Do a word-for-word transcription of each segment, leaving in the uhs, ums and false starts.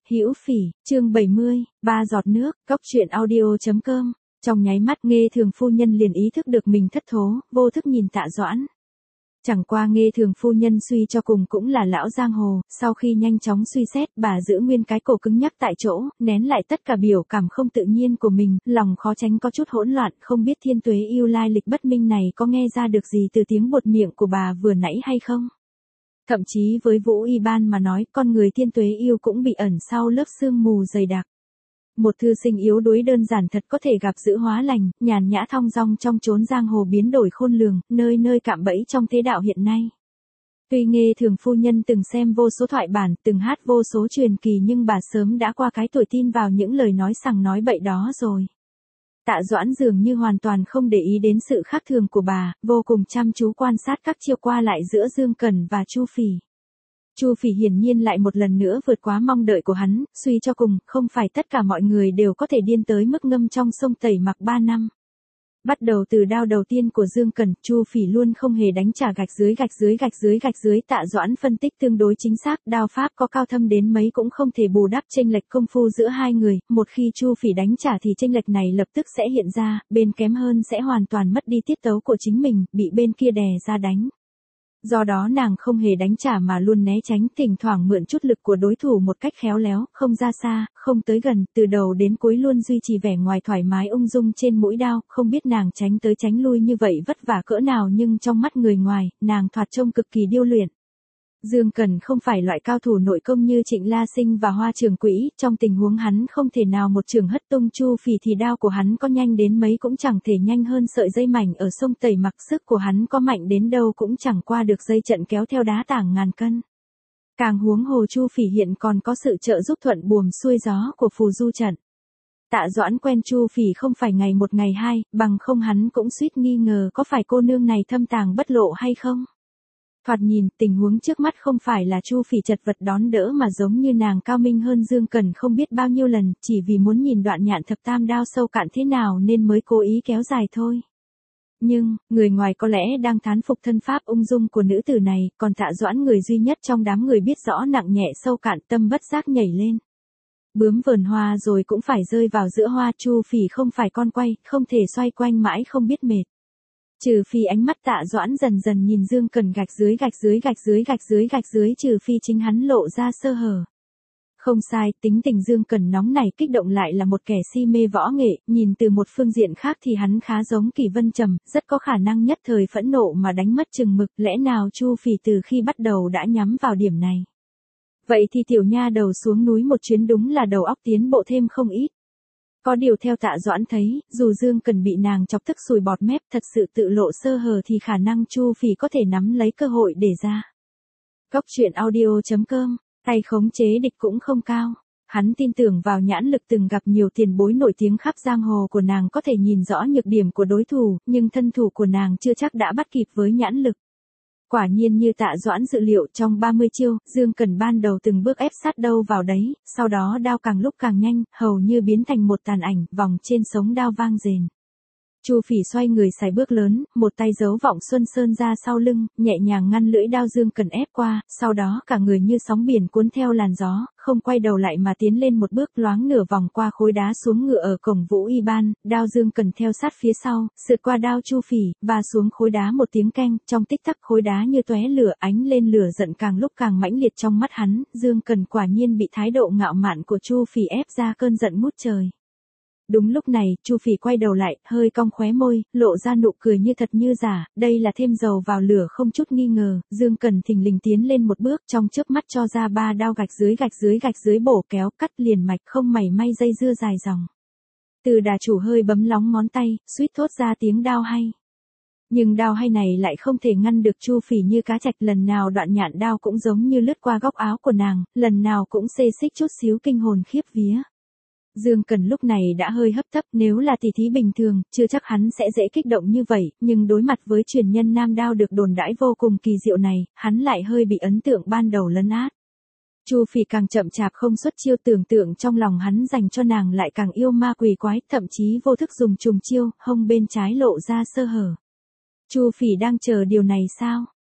Hữu Phỉ, chương bảy mươi, ba giọt nước, cốc truyện audio.com. Trong nháy mắt Nghê Thường phu nhân liền ý thức được mình thất thố, vô thức nhìn Tạ Doãn. Chẳng qua Nghê Thường phu nhân suy cho cùng cũng là lão giang hồ, sau khi nhanh chóng suy xét, bà giữ nguyên cái cổ cứng nhắc tại chỗ, nén lại tất cả biểu cảm không tự nhiên của mình, lòng khó tránh có chút hỗn loạn, không biết Thiên Tuế Yêu lai lịch bất minh này có nghe ra được gì từ tiếng buột miệng của bà vừa nãy hay không. Thậm chí với Vũ Y Ban mà nói, con người Thiên Tuế Yêu cũng bị ẩn sau lớp sương mù dày đặc. Một thư sinh yếu đuối đơn giản thật có thể gặp giữ hóa lành, nhàn nhã thong dong trong chốn giang hồ biến đổi khôn lường, nơi nơi cạm bẫy trong thế đạo hiện nay. Tuy Nghê Thường phu nhân từng xem vô số thoại bản, từng hát vô số truyền kỳ nhưng bà sớm đã qua cái tuổi tin vào những lời nói sằng nói bậy đó rồi. Tạ Doãn dường như hoàn toàn không để ý đến sự khác thường của bà, vô cùng chăm chú quan sát các chiêu qua lại giữa Dương Cẩn và Chu Phỉ. Chu Phỉ hiển nhiên lại một lần nữa vượt quá mong đợi của hắn, suy cho cùng, không phải tất cả mọi người đều có thể điên tới mức ngâm trong sông tẩy mặc ba năm. Bắt đầu từ đao đầu tiên của Dương Cẩn, Chu Phỉ luôn không hề đánh trả gạch dưới gạch dưới gạch dưới gạch dưới. Tạ Doãn phân tích tương đối chính xác, đao pháp có cao thâm đến mấy cũng không thể bù đắp chênh lệch công phu giữa hai người, một khi Chu Phỉ đánh trả thì chênh lệch này lập tức sẽ hiện ra, bên kém hơn sẽ hoàn toàn mất đi tiết tấu của chính mình, bị bên kia đè ra đánh. Do đó nàng không hề đánh trả mà luôn né tránh, thỉnh thoảng mượn chút lực của đối thủ một cách khéo léo, không ra xa, không tới gần, từ đầu đến cuối luôn duy trì vẻ ngoài thoải mái ung dung trên mũi đao, không biết nàng tránh tới tránh lui như vậy vất vả cỡ nào nhưng trong mắt người ngoài, nàng thoạt trông cực kỳ điêu luyện. Dương Cẩn không phải loại cao thủ nội công như Trịnh La Sinh và Hoa Trường Quỹ, trong tình huống hắn không thể nào một trường hất tung Chu Phỉ thì đao của hắn có nhanh đến mấy cũng chẳng thể nhanh hơn sợi dây mảnh ở sông tẩy mặc, sức của hắn có mạnh đến đâu cũng chẳng qua được dây trận kéo theo đá tảng ngàn cân. Càng huống hồ Chu Phỉ hiện còn có sự trợ giúp thuận buồm xuôi gió của phù du trận. Tạ Doãn quen Chu Phỉ không phải ngày một ngày hai, bằng không hắn cũng suýt nghi ngờ có phải cô nương này thâm tàng bất lộ hay không. Thoạt nhìn, tình huống trước mắt không phải là Chu Phỉ chật vật đón đỡ mà giống như nàng cao minh hơn Dương Cẩn không biết bao nhiêu lần, chỉ vì muốn nhìn đoạn nhạn thập tam đao sâu cạn thế nào nên mới cố ý kéo dài thôi. Nhưng, người ngoài có lẽ đang thán phục thân pháp ung dung của nữ tử này, còn Tạ Doãn người duy nhất trong đám người biết rõ nặng nhẹ sâu cạn, tâm bất giác nhảy lên. Bướm vờn hoa rồi cũng phải rơi vào giữa hoa, Chu Phỉ không phải con quay, không thể xoay quanh mãi không biết mệt. Trừ phi ánh mắt Tạ Doãn dần dần nhìn Dương Cẩn gạch dưới gạch dưới gạch dưới gạch dưới gạch dưới trừ phi chính hắn lộ ra sơ hở. Không sai, tính tình Dương Cẩn nóng này kích động lại là một kẻ si mê võ nghệ, nhìn từ một phương diện khác thì hắn khá giống Kỷ Vân Trầm, rất có khả năng nhất thời phẫn nộ mà đánh mất chừng mực, lẽ nào Chu Phỉ từ khi bắt đầu đã nhắm vào điểm này. Vậy thì tiểu nha đầu xuống núi một chuyến đúng là đầu óc tiến bộ thêm không ít. Có điều theo Tạ Doãn thấy, dù Dương Cẩn bị nàng chọc tức sùi bọt mép thật sự tự lộ sơ hở thì khả năng Chu Phỉ có thể nắm lấy cơ hội để ra. Cốc truyện audio.com, tay khống chế địch cũng không cao. Hắn tin tưởng vào nhãn lực từng gặp nhiều tiền bối nổi tiếng khắp giang hồ của nàng có thể nhìn rõ nhược điểm của đối thủ, nhưng thân thủ của nàng chưa chắc đã bắt kịp với nhãn lực. Quả nhiên như Tạ Doãn dự liệu, trong ba mươi chiêu, Dương Cẩn ban đầu từng bước ép sát đâu vào đấy, sau đó đao càng lúc càng nhanh, hầu như biến thành một tàn ảnh, vòng trên sống đao vang rền. Chu Phỉ xoay người sải bước lớn, một tay giấu Vọng Xuân Sơn ra sau lưng, nhẹ nhàng ngăn lưỡi đao Dương Cẩn ép qua, sau đó cả người như sóng biển cuốn theo làn gió, không quay đầu lại mà tiến lên một bước loáng nửa vòng qua khối đá xuống ngựa ở cổng Vũ Y Ban, đao Dương Cẩn theo sát phía sau, sượt qua đao Chu Phỉ, và xuống khối đá một tiếng keng, trong tích tắc khối đá như tóe lửa, ánh lên lửa giận càng lúc càng mãnh liệt trong mắt hắn, Dương Cẩn quả nhiên bị thái độ ngạo mạn của Chu Phỉ ép ra cơn giận ngút trời. Đúng lúc này, Chu Phỉ quay đầu lại, hơi cong khóe môi, lộ ra nụ cười như thật như giả, đây là thêm dầu vào lửa không chút nghi ngờ, Dương Cẩn thình lình tiến lên một bước, trong chớp mắt cho ra ba đao gạch dưới gạch dưới gạch dưới bổ kéo cắt liền mạch không mảy may dây dưa dài dòng. Từ đà chủ hơi bấm lóng ngón tay, suýt thốt ra tiếng đao hay. Nhưng đao hay này lại không thể ngăn được Chu Phỉ như cá trạch, lần nào đoạn nhạn đao cũng giống như lướt qua góc áo của nàng, lần nào cũng xê xích chút xíu kinh hồn khiếp vía. Dương Cẩn lúc này đã hơi hấp tấp, nếu là tỷ thí bình thường, chưa chắc hắn sẽ dễ kích động như vậy, nhưng đối mặt với truyền nhân nam đao được đồn đãi vô cùng kỳ diệu này, hắn lại hơi bị ấn tượng ban đầu lấn át. Chu Phỉ càng chậm chạp không xuất chiêu, tưởng tượng trong lòng hắn dành cho nàng lại càng yêu ma quỷ quái, thậm chí vô thức dùng trùng chiêu, hông bên trái lộ ra sơ hở. Chu Phỉ đang chờ điều này sao?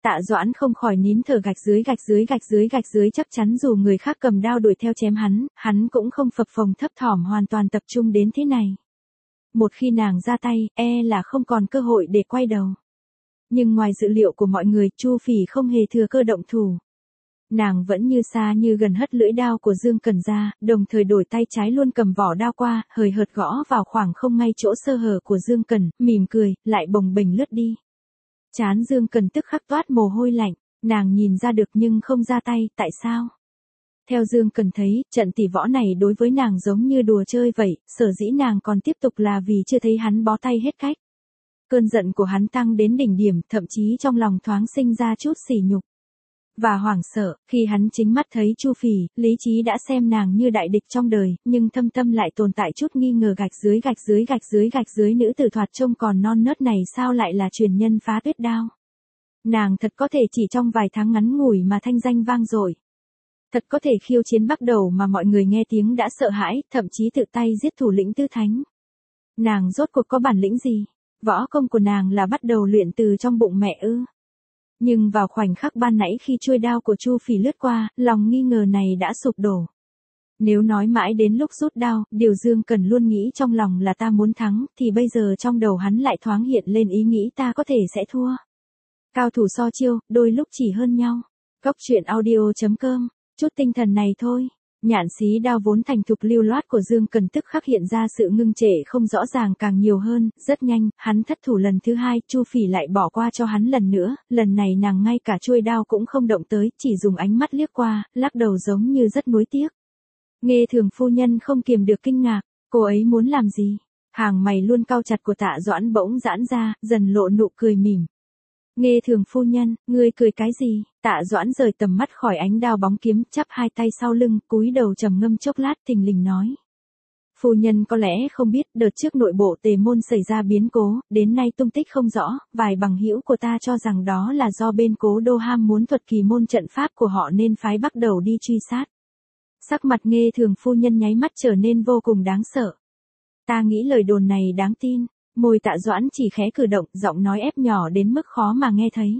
Tạ Doãn không khỏi nín thở, gạch dưới gạch dưới gạch dưới gạch dưới, chắc chắn dù người khác cầm đao đuổi theo chém hắn, hắn cũng không phập phồng thấp thỏm hoàn toàn tập trung đến thế này. Một khi nàng ra tay, e là không còn cơ hội để quay đầu. Nhưng ngoài dự liệu của mọi người, Chu Phỉ không hề thừa cơ động thủ. Nàng vẫn như xa như gần hất lưỡi đao của Dương Cẩn ra, đồng thời đổi tay trái luôn cầm vỏ đao qua, hời hợt gõ vào khoảng không ngay chỗ sơ hở của Dương Cẩn, mỉm cười, lại bồng bềnh lướt đi. Trán Dương Cẩn tức khắc toát mồ hôi lạnh, nàng nhìn ra được nhưng không ra tay, tại sao? Theo Dương Cẩn thấy, trận tỷ võ này đối với nàng giống như đùa chơi vậy, sở dĩ nàng còn tiếp tục là vì chưa thấy hắn bó tay hết cách. Cơn giận của hắn tăng đến đỉnh điểm, thậm chí trong lòng thoáng sinh ra chút sỉ nhục và hoảng sợ, khi hắn chính mắt thấy Chu Phỉ, lý trí đã xem nàng như đại địch trong đời, nhưng thâm tâm lại tồn tại chút nghi ngờ, gạch dưới gạch dưới gạch dưới gạch dưới, nữ tử thoạt trông còn non nớt này sao lại là truyền nhân phá tuyết đao. Nàng thật có thể chỉ trong vài tháng ngắn ngủi mà thanh danh vang dội. Thật có thể khiêu chiến Bắc Đầu mà mọi người nghe tiếng đã sợ hãi, thậm chí tự tay giết thủ lĩnh Tư Thánh. Nàng rốt cuộc có bản lĩnh gì? Võ công của nàng là bắt đầu luyện từ trong bụng mẹ ư? Nhưng vào khoảnh khắc ban nãy khi chuôi đao của Chu Phỉ lướt qua, lòng nghi ngờ này đã sụp đổ. Nếu nói mãi đến lúc rút đao, điều Dương Cẩn luôn nghĩ trong lòng là ta muốn thắng, thì bây giờ trong đầu hắn lại thoáng hiện lên ý nghĩ ta có thể sẽ thua. Cao thủ so chiêu, đôi lúc chỉ hơn nhau. Cốc truyện audio chấm com, chút tinh thần này thôi. Nhạn xí đao vốn thành thục lưu loát của Dương Cẩn tức khắc hiện ra sự ngưng trệ không rõ ràng càng nhiều hơn, rất nhanh, hắn thất thủ lần thứ hai, Chu Phỉ lại bỏ qua cho hắn lần nữa, lần này nàng ngay cả chuôi đao cũng không động tới, chỉ dùng ánh mắt liếc qua, lắc đầu giống như rất nuối tiếc. Nghe Thường phu nhân không kiềm được kinh ngạc, cô ấy muốn làm gì? Hàng mày luôn cau chặt của Tạ Doãn bỗng giãn ra, dần lộ nụ cười mỉm. Nghe Thường phu nhân, ngươi cười cái gì? Tạ Doãn rời tầm mắt khỏi ánh đao bóng kiếm, chắp hai tay sau lưng, cúi đầu trầm ngâm chốc lát, thình lình nói. Phu nhân có lẽ không biết, đợt trước nội bộ Tề môn xảy ra biến cố, đến nay tung tích không rõ, vài bằng hữu của ta cho rằng đó là do bên Cố Đô ham muốn thuật kỳ môn trận pháp của họ nên phái Bắc Đầu đi truy sát. Sắc mặt Nghe Thường phu nhân nháy mắt trở nên vô cùng đáng sợ. Ta nghĩ lời đồn này đáng tin. Môi Tạ Doãn chỉ khẽ cử động, giọng nói ép nhỏ đến mức khó mà nghe thấy.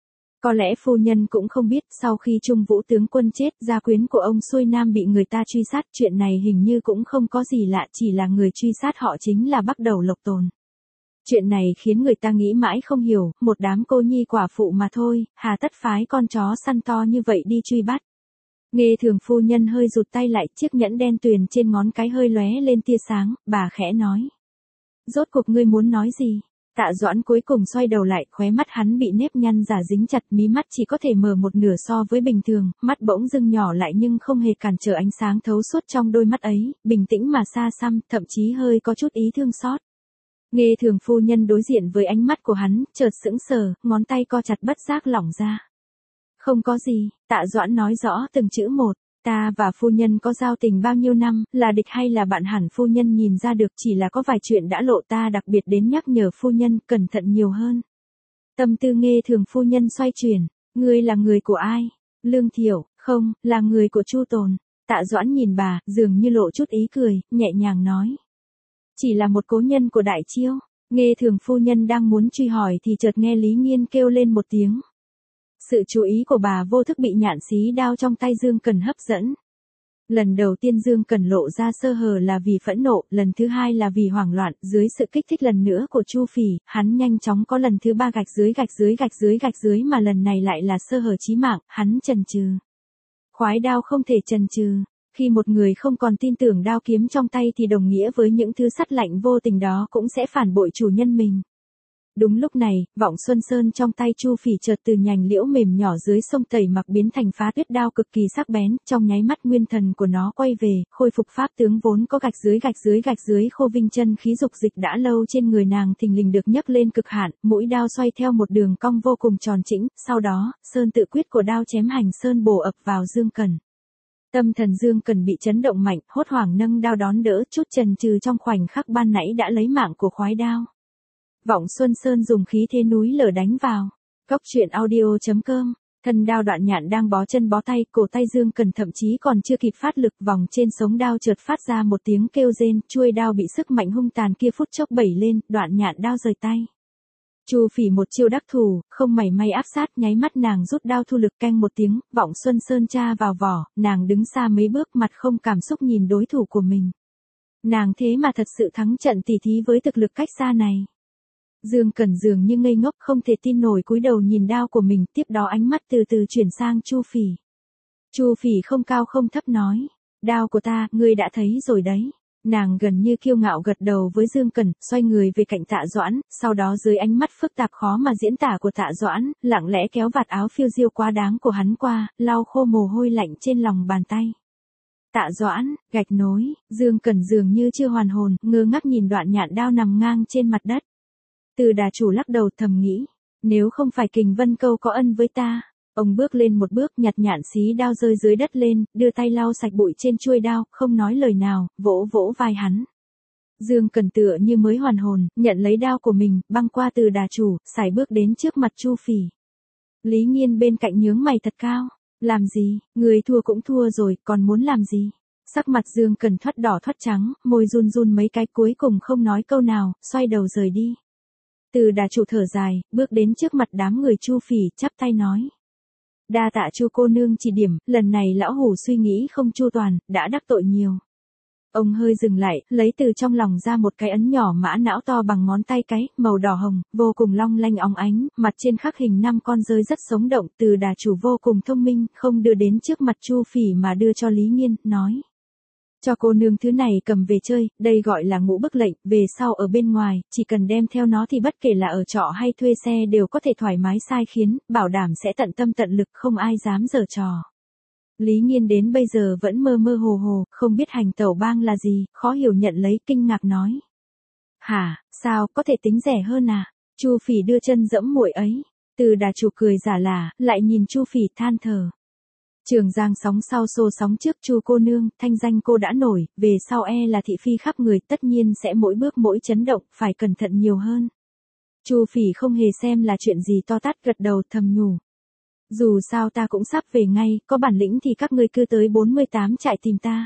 Có lẽ phu nhân cũng không biết, sau khi Trung Vũ tướng quân chết, gia quyến của ông xuôi nam bị người ta truy sát, chuyện này hình như cũng không có gì lạ, chỉ là người truy sát họ chính là Bắc Đầu Lộc Tồn. Chuyện này khiến người ta nghĩ mãi không hiểu, một đám cô nhi quả phụ mà thôi, hà tất phái con chó săn to như vậy đi truy bắt. Nghe Thường phu nhân hơi rụt tay lại, chiếc nhẫn đen tuyền trên ngón cái hơi lóe lên tia sáng, bà khẽ nói. Rốt cuộc ngươi muốn nói gì? Tạ Doãn cuối cùng xoay đầu lại, khóe mắt hắn bị nếp nhăn giả dính chặt, mí mắt chỉ có thể mở một nửa so với bình thường, mắt bỗng dưng nhỏ lại nhưng không hề cản trở ánh sáng thấu suốt trong đôi mắt ấy, bình tĩnh mà xa xăm, thậm chí hơi có chút ý thương xót. Nghe Thường phu nhân đối diện với ánh mắt của hắn, chợt sững sờ, ngón tay co chặt bất giác lỏng ra. Không có gì, Tạ Doãn nói rõ từng chữ một. Ta và phu nhân có giao tình bao nhiêu năm, là địch hay là bạn hẳn phu nhân nhìn ra được, chỉ là có vài chuyện đã lộ, ta đặc biệt đến nhắc nhở phu nhân cẩn thận nhiều hơn. Tâm tư Nghe Thường phu nhân xoay chuyển, ngươi là người của ai? Lương Thiệu, không, là người của Chu Tồn. Tạ Doãn nhìn bà, dường như lộ chút ý cười, nhẹ nhàng nói. Chỉ là một cố nhân của Đại Chiêu. Nghe Thường phu nhân đang muốn truy hỏi thì chợt nghe Lý Nghiên kêu lên một tiếng. Sự chú ý của bà vô thức bị nhạn xí đao trong tay Dương Cẩn hấp dẫn. Lần đầu tiên Dương Cẩn lộ ra sơ hở là vì phẫn nộ, lần thứ hai là vì hoảng loạn, dưới sự kích thích lần nữa của Chu Phỉ, hắn nhanh chóng có lần thứ ba gạch dưới gạch dưới gạch dưới gạch dưới mà lần này lại là sơ hở chí mạng, hắn chần chừ. Khoái đao không thể chần chừ, khi một người không còn tin tưởng đao kiếm trong tay thì đồng nghĩa với những thứ sắt lạnh vô tình đó cũng sẽ phản bội chủ nhân mình. Đúng lúc này, vọng Xuân Sơn trong tay Chu Phỉ chợt từ nhành liễu mềm nhỏ dưới sông tẩy mặc biến thành phá tuyết đao cực kỳ sắc bén, trong nháy mắt nguyên thần của nó quay về, khôi phục pháp tướng vốn có gạch dưới gạch dưới gạch dưới khô vinh, chân khí dục dịch đã lâu trên người nàng thình lình được nhấc lên cực hạn, mũi đao xoay theo một đường cong vô cùng tròn chỉnh, sau đó, sơn tự quyết của đao chém hành sơn bổ ập vào Dương Cẩn. Tâm thần Dương Cẩn bị chấn động mạnh, hốt hoảng nâng đao đón đỡ, chút chần chừ trong khoảnh khắc ban nãy đã lấy mạng của khoái đao. Vọng Xuân Sơn dùng khí thế núi lở đánh vào. Cốc truyện audio chấm com, thân đao đoạn nhạn đang bó chân bó tay, cổ tay Dương Cẩn thậm chí còn chưa kịp phát lực, vòng trên sống đao chợt phát ra một tiếng kêu rên, chuôi đao bị sức mạnh hung tàn kia phút chốc bẩy lên, đoạn nhạn đao rời tay. Chu Phỉ một chiêu đắc thủ, không mảy may áp sát, nháy mắt nàng rút đao thu lực canh một tiếng, vọng xuân sơn tra vào vỏ, nàng đứng xa mấy bước mặt không cảm xúc nhìn đối thủ của mình. Nàng thế mà thật sự thắng trận tỉ thí với thực lực cách xa này. Dương Cẩn dường như ngây ngốc không thể tin nổi cúi đầu nhìn đao của mình, tiếp đó ánh mắt từ từ chuyển sang Chu Phỉ. Chu Phỉ không cao không thấp nói, đao của ta, ngươi đã thấy rồi đấy. Nàng gần như kiêu ngạo gật đầu với Dương Cẩn, xoay người về cạnh Tạ Doãn, sau đó dưới ánh mắt phức tạp khó mà diễn tả của Tạ Doãn, lặng lẽ kéo vạt áo phiêu diêu quá đáng của hắn qua, lau khô mồ hôi lạnh trên lòng bàn tay. Tạ Doãn, gạch nối, Dương Cẩn dường như chưa hoàn hồn, ngơ ngác nhìn đoạn nhạn đao nằm ngang trên mặt đất. Từ Đà chủ lắc đầu thầm nghĩ, nếu không phải Kình Vân Câu có ân với ta. Ông bước lên một bước, nhặt nhạn xí đao rơi dưới đất lên, đưa tay lau sạch bụi trên chuôi đao, không nói lời nào, vỗ vỗ vai hắn. Dương Cẩn tựa như mới hoàn hồn, nhận lấy đao của mình, băng qua Từ Đà chủ, sải bước đến trước mặt Chu Phỉ. Lý Nghiên bên cạnh nhướng mày thật cao, làm gì, người thua cũng thua rồi, còn muốn làm gì? Sắc mặt Dương Cẩn thoát đỏ thoát trắng, môi run run mấy cái, cuối cùng không nói câu nào, xoay đầu rời đi. Từ Đà chủ thở dài, bước đến trước mặt đám người Chu Phỉ, chắp tay nói. Đa tạ Chu cô nương chỉ điểm, lần này lão hủ suy nghĩ không chu toàn, đã đắc tội nhiều. Ông hơi dừng lại, lấy từ trong lòng ra một cái ấn nhỏ mã não to bằng ngón tay cái, màu đỏ hồng, vô cùng long lanh óng ánh, mặt trên khắc hình năm con rơi rất sống động. Từ Đà chủ vô cùng thông minh, không đưa đến trước mặt Chu Phỉ mà đưa cho Lý Nghiên, nói. Cho cô nương thứ này cầm về chơi, đây gọi là ngũ bức lệnh, về sau ở bên ngoài, chỉ cần đem theo nó thì bất kể là ở trọ hay thuê xe đều có thể thoải mái sai khiến, bảo đảm sẽ tận tâm tận lực, không ai dám giở trò. Lý Nghiên đến bây giờ vẫn mơ mơ hồ hồ, không biết hành tẩu bang là gì, khó hiểu nhận lấy, kinh ngạc nói. Hả, sao, có thể tính rẻ hơn à? Chu Phỉ đưa chân dẫm muội ấy. Từ Đà chủ cười giả lả, lại nhìn Chu Phỉ than thở. Trường Giang sóng sau xô sóng trước, Chu cô nương, thanh danh cô đã nổi, về sau e là thị phi khắp người, tất nhiên sẽ mỗi bước mỗi chấn động, phải cẩn thận nhiều hơn. Chu Phỉ không hề xem là chuyện gì to tát, gật đầu thầm nhủ. Dù sao ta cũng sắp về ngay, có bản lĩnh thì các ngươi cứ tới bốn mươi tám trại tìm ta.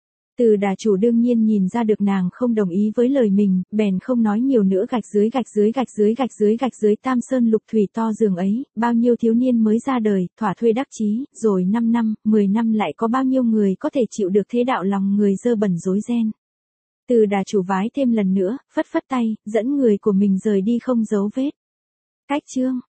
Từ Đà chủ đương nhiên nhìn ra được nàng không đồng ý với lời mình, bèn không nói nhiều nữa, gạch dưới gạch dưới gạch dưới gạch dưới gạch dưới Tam Sơn Lục Thủy to giường ấy, bao nhiêu thiếu niên mới ra đời, thỏa thuê đắc chí, rồi năm năm, mười năm lại có bao nhiêu người có thể chịu được thế đạo lòng người dơ bẩn rối ren. Từ Đà chủ vái thêm lần nữa, phất phất tay, dẫn người của mình rời đi không giấu vết. Cách chương